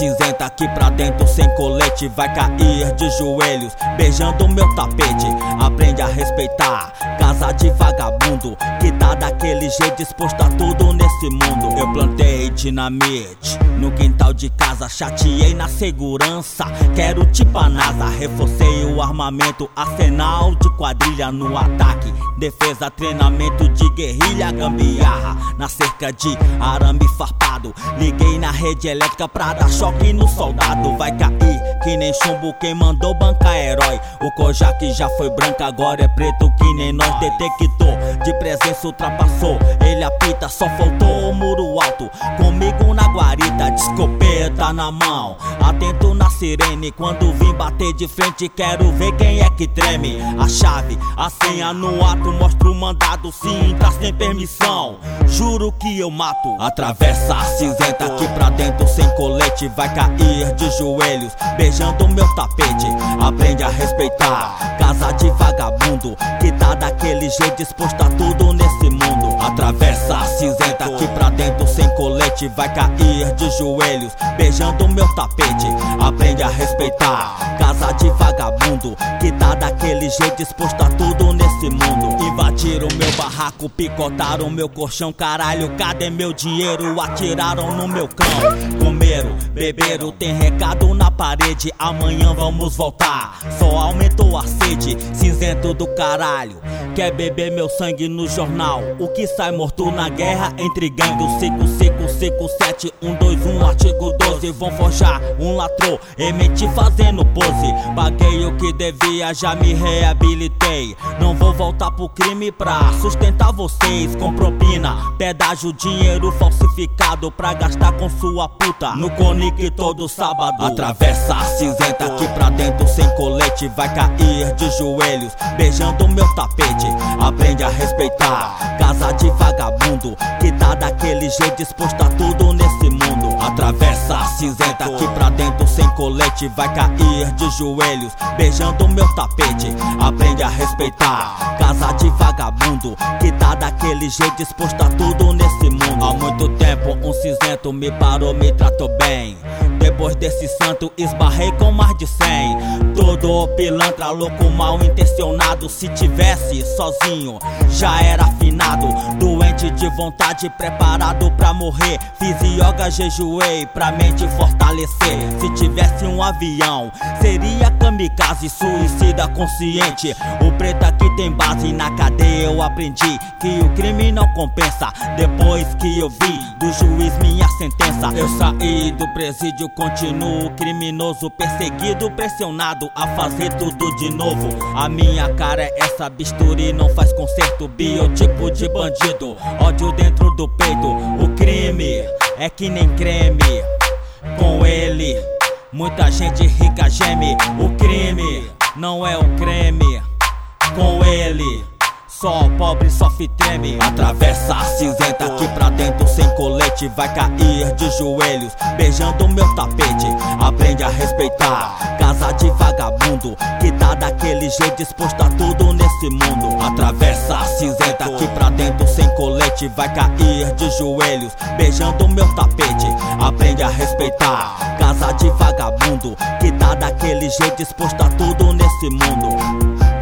cinzenta aqui pra dentro sem colete, vai cair de joelhos beijando meu tapete. Aprende a respeitar, casa de vagabundo que tá daquele jeito disposto a tudo nesse mundo. Eu plantei dinamite no quintal de casa, chateei na segurança, quero tipo a NASA. Reforcei o armamento, arsenal de quadrilha no ataque, defesa, treinamento de guerrilha, gambiarra na cerca de arame farpado. Liguei na rede elétrica pra dar choque no soldado. Vai cair que nem chumbo quem mandou bancar herói. O Kojak já foi branco, agora é preto que nem nós. Detector de presença ultrapassou, ele apita, só faltou o muro alto. Comigo na guarita, de escopeta na mão, atento na sirene. Quando vim bater de frente, quero ver quem é que treme. A chave, a senha no ato, mostro o mandado. Se entrar sem permissão, juro que eu mato. Atravessa a cinzenta aqui pra dentro sem colete, vai cair de joelhos beijando meu tapete. Aprende a respeitar, casa de vagabundo que tá daquele jeito disposto a tudo nesse mundo. Atravessa a cinzenta aqui pra dentro sem colete, vai cair de joelhos beijando meu tapete. Aprende a respeitar, casa de vagabundo que tá daquele jeito disposto a tudo nesse mundo. Invadiram meu barraco, picotaram meu colchão, caralho, cadê meu dinheiro? Atiraram no meu cão. Comeram, beberam, tem recado na parede, amanhã vamos voltar, só aumentou a sede. Cinzento do caralho, quer beber meu sangue no jornal? O que sai morto na guerra entre gangue? 5557 121 artigo 12. Vão forjar um latrô, emiti fazendo pose. Paguei o que devia, já me reabilitei. Não vou voltar pro crime pra sustentar vocês. Com propina, pedágio, dinheiro falsificado pra gastar com sua puta no Conic todo sábado. Atravessa a cinzenta aqui pra dentro sem colete, vai cair de joelhos beijando meu tapete. Aprende a respeitar, casa de vagabundo que tá daquele jeito disposto a tudo nesse mundo. Atravessa a cinzenta aqui pra dentro sem colete, vai cair de joelhos beijando meu tapete. Aprende a respeitar, casa de vagabundo que tá daquele jeito disposto a tudo nesse mundo. Há muito tempo um cinzento me parou, me tratou bem. Depois desse santo esbarrei com mais de 100. Todo pilantra, louco, mal intencionado. Se tivesse sozinho já era afinado. Doente de vontade, preparado pra morrer. Fiz yoga, jejuei pra mente fortalecer. Se tivesse um avião seria kamikaze, suicida consciente. O preto aqui tem base, na cadeia eu aprendi que o crime não compensa. Depois que eu vi do juiz minha sentença, eu saí do presídio, continuo criminoso, perseguido, pressionado a fazer tudo de novo. A minha cara é essa, bisturi não faz conserto, biotipo de bandido, ódio dentro do peito. O crime é que nem creme, com ele muita gente rica geme. O crime não é o creme, com ele só pobre sofre treme. Atravessa a cinzenta aqui pra dentro sem colete, vai cair de joelhos beijando meu tapete. Aprende a respeitar, casa de vagabundo que tá daquele jeito disposto a tudo nesse mundo. Atravessa a cinzenta aqui pra dentro sem colete, vai cair de joelhos beijando meu tapete. Aprende a respeitar, casa de vagabundo que tá daquele jeito disposto a tudo nesse mundo.